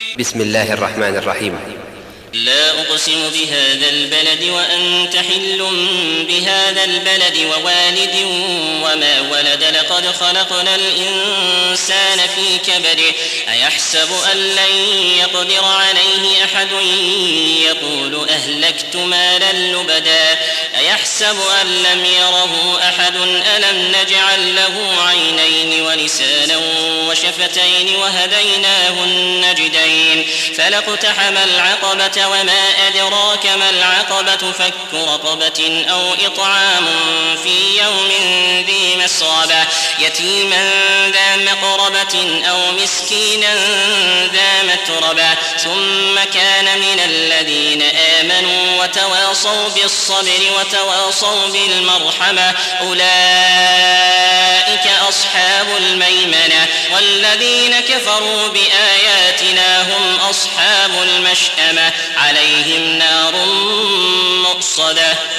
بسم الله الرحمن الرحيم. لا أقسم بهذا البلد وأنت حل بهذا البلد ووالد وما ولد لقد خلقنا الإنسان في كبد أيحسب أن لن يقدر عليه أحد يقول أهلكت مالا لبدا أيحسب أن لم يره أحد ألم نجعل له عينين ولسانا وشفتين وهديناه النجدين فلاقتحم العقبة وما أدراك ما العقبة فك رقبة أو إطعام في يوم ذي مسغبة يتيما ذا مقربة أو مسكينا ذا متربة ثم كان من الذين آمنوا وتواصوا بالصبر وتواصوا بالمرحمة أولئك أصحاب الميمنة والذين كفروا بآياتنا هم أصحاب المشأمة عليهم نار مؤصدة